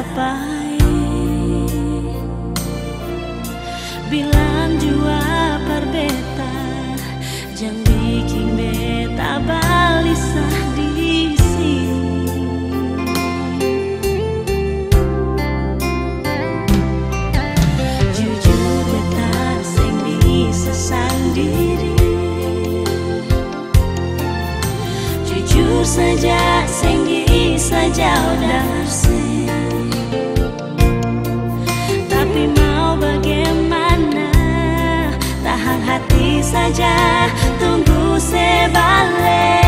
capai. Bilang jua perbeta, jang bikin beta balisah di sini. Jujur beta sing bisa sendiri, jujur saja sing bisa jauh dari sini. Tapi mau bagaimana, tahan hati saja, tunggu sebalik.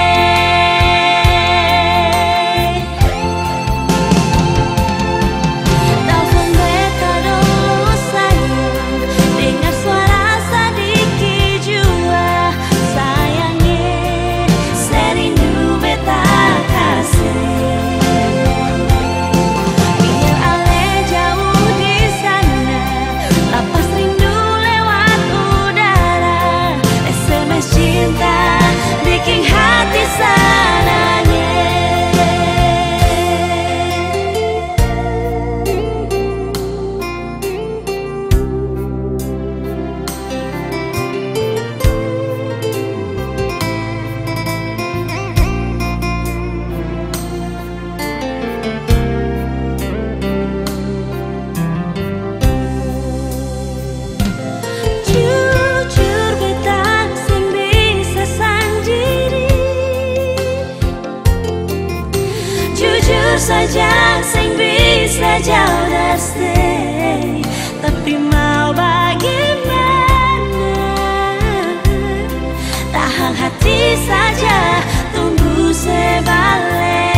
Telepon beta dulu sayang, dengar suara sedikit jua sayangnya, serindu beta kasih. Biar ale jauh di sana, lapas rindu lewat udara, SMS cinta bikin hati sananya. Jujur beta sing bisa sendiri, jujur saja sing bisa jauh dari sini. Tapi mau bagaimana, tahan hati saja, tunggu sebalik.